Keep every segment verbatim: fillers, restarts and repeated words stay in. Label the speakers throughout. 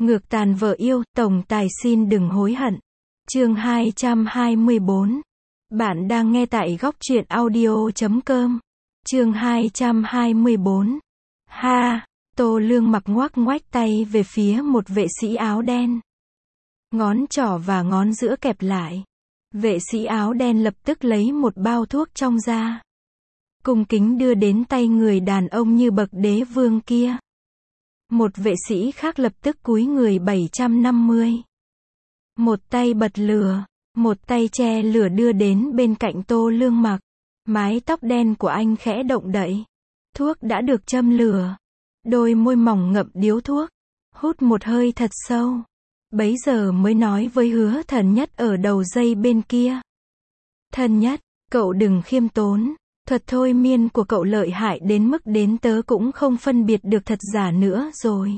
Speaker 1: Ngược tàn vợ yêu, tổng tài xin đừng hối hận. Chương hai trăm hai mươi bốn. Bạn đang nghe tại góc truyện audio chấm com. Chương hai trăm hai mươi bốn. Ha, Tô Lương mặc ngoác ngoách tay về phía một vệ sĩ áo đen. Ngón trỏ và ngón giữa kẹp lại. Vệ sĩ áo đen lập tức lấy một bao thuốc trong ra. Cung kính đưa đến tay người đàn ông như bậc đế vương kia. Một vệ sĩ khác lập tức cúi người bảy trăm năm mươi. Một tay bật lửa, một tay che lửa đưa đến bên cạnh Tô Lương mặc. Mái tóc đen của anh khẽ động đậy. Thuốc đã được châm lửa. Đôi môi mỏng ngậm điếu thuốc. Hút một hơi thật sâu. Bấy giờ mới nói với Hứa Thần Nhất ở đầu dây bên kia. Thần Nhất, cậu đừng khiêm tốn. Thuật thôi miên của cậu lợi hại đến mức đến tớ cũng không phân biệt được thật giả nữa rồi.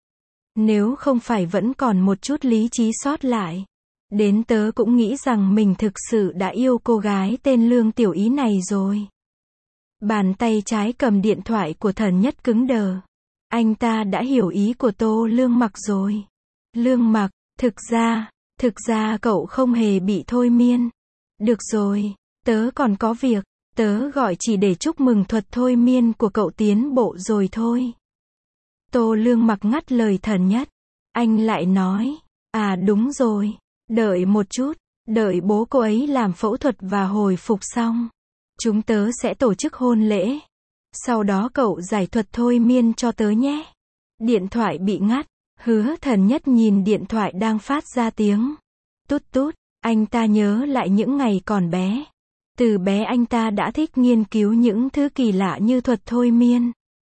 Speaker 1: Nếu không phải vẫn còn một chút lý trí sót lại. Đến tớ cũng nghĩ rằng mình thực sự đã yêu cô gái tên Lương Tiểu Ý này rồi. Bàn tay trái cầm điện thoại của Thần Nhất cứng đờ. Anh ta đã hiểu ý của Tô Lương mặc rồi. Lương mặc, thực ra, thực ra cậu không hề bị thôi miên. Được rồi, tớ còn có việc. Tớ gọi chỉ để chúc mừng thuật thôi miên của cậu tiến bộ rồi thôi. Tô Lương mặc ngắt lời Thần Nhất. Anh lại nói, à đúng rồi, đợi một chút, đợi bố cô ấy làm phẫu thuật và hồi phục xong. Chúng tớ sẽ tổ chức hôn lễ. Sau đó cậu giải thuật thôi miên cho tớ nhé. Điện thoại bị ngắt. Hứa Thần Nhất nhìn điện thoại đang phát ra tiếng tút tút. Anh ta nhớ lại những ngày còn bé. Từ bé anh ta đã thích nghiên cứu những thứ kỳ lạ như thuật thôi miên.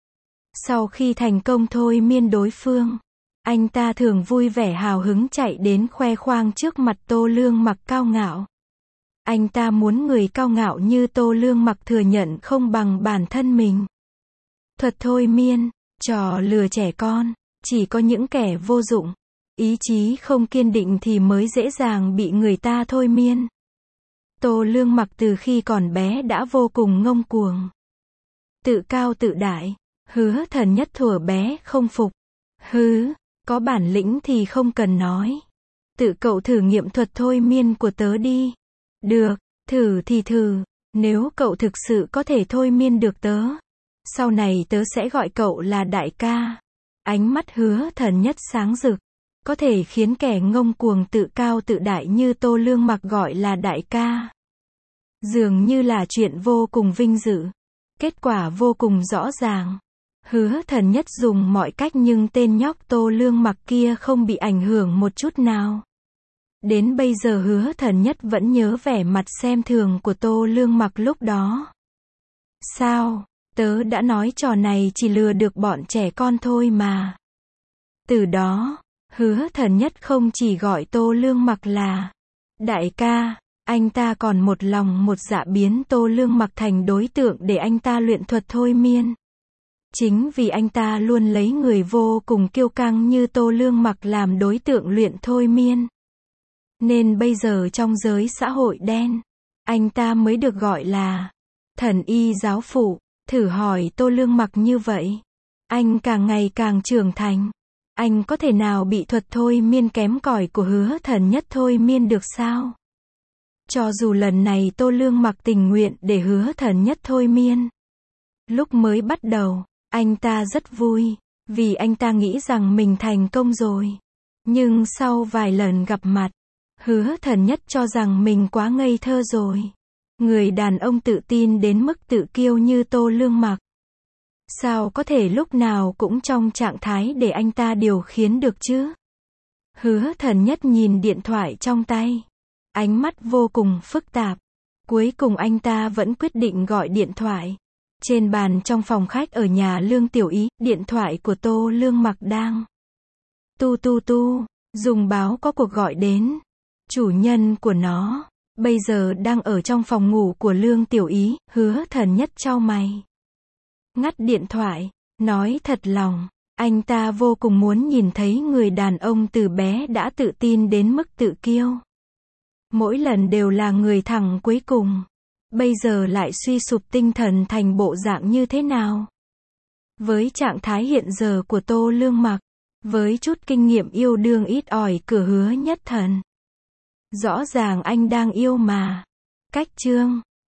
Speaker 1: Sau khi thành công thôi miên đối phương, anh ta thường vui vẻ hào hứng chạy đến khoe khoang trước mặt Tô Lương mặc cao ngạo. Anh ta muốn người cao ngạo như Tô Lương mặc thừa nhận không bằng bản thân mình. Thuật thôi miên, trò lừa trẻ con, chỉ có những kẻ vô dụng, ý chí không kiên định thì mới dễ dàng bị người ta thôi miên. Tô Lương mặc từ khi còn bé đã vô cùng ngông cuồng. Tự cao tự đại. Hứa Thần Nhất thuở bé không phục. Hứ, có bản lĩnh thì không cần nói. Tự cậu thử nghiệm thuật thôi miên của tớ đi. Được, thử thì thử. Nếu cậu thực sự có thể thôi miên được tớ, sau này tớ sẽ gọi cậu là đại ca. Ánh mắt Hứa Thần Nhất sáng rực. Có thể khiến kẻ ngông cuồng tự cao tự đại như Tô Lương mặc gọi là đại ca. Dường như là chuyện vô cùng vinh dự. Kết quả vô cùng rõ ràng. Hứa Thần Nhất dùng mọi cách nhưng tên nhóc Tô Lương mặc kia không bị ảnh hưởng một chút nào. Đến bây giờ Hứa Thần Nhất vẫn nhớ vẻ mặt xem thường của Tô Lương mặc lúc đó. Sao, tớ đã nói trò này chỉ lừa được bọn trẻ con thôi mà. Từ đó, Hứa Thần Nhất không chỉ gọi Tô Lương mặc là đại ca, anh ta còn một lòng một dạ biến Tô Lương mặc thành đối tượng để anh ta luyện thuật thôi miên. Chính vì anh ta luôn lấy người vô cùng kiêu căng như Tô Lương mặc làm đối tượng luyện thôi miên. Nên bây giờ trong giới xã hội đen, anh ta mới được gọi là thần y giáo phụ. Thử hỏi Tô Lương mặc như vậy, anh càng ngày càng trưởng thành. Anh có thể nào bị thuật thôi miên kém cỏi của Hứa Thần Nhất thôi miên được sao? Cho dù lần này Tô Lương mặc tình nguyện để Hứa Thần Nhất thôi miên. Lúc mới bắt đầu, anh ta rất vui, vì anh ta nghĩ rằng mình thành công rồi. Nhưng sau vài lần gặp mặt, Hứa Thần Nhất cho rằng mình quá ngây thơ rồi. Người đàn ông tự tin đến mức tự kiêu như Tô Lương mặc. Sao có thể lúc nào cũng trong trạng thái để anh ta điều khiển được chứ? Hứa Thần Nhất nhìn điện thoại trong tay. Ánh mắt vô cùng phức tạp. Cuối cùng anh ta vẫn quyết định gọi điện thoại. Trên bàn trong phòng khách ở nhà Lương Tiểu Ý, điện thoại của Tô Lương mặc đang tu tu tu, dùng báo có cuộc gọi đến. Chủ nhân của nó, bây giờ đang ở trong phòng ngủ của Lương Tiểu Ý. Hứa Thần Nhất chau mày. Ngắt điện thoại, nói thật lòng, anh ta vô cùng muốn nhìn thấy người đàn ông từ bé đã tự tin đến mức tự kiêu. Mỗi lần đều là người thẳng cuối cùng. Bây giờ lại suy sụp tinh thần thành bộ dạng như thế nào? Với trạng thái hiện giờ của Tô Lương mặc, Với chút kinh nghiệm yêu đương ít ỏi cửa hứa nhất thần. Rõ ràng anh đang yêu mà. Cách chương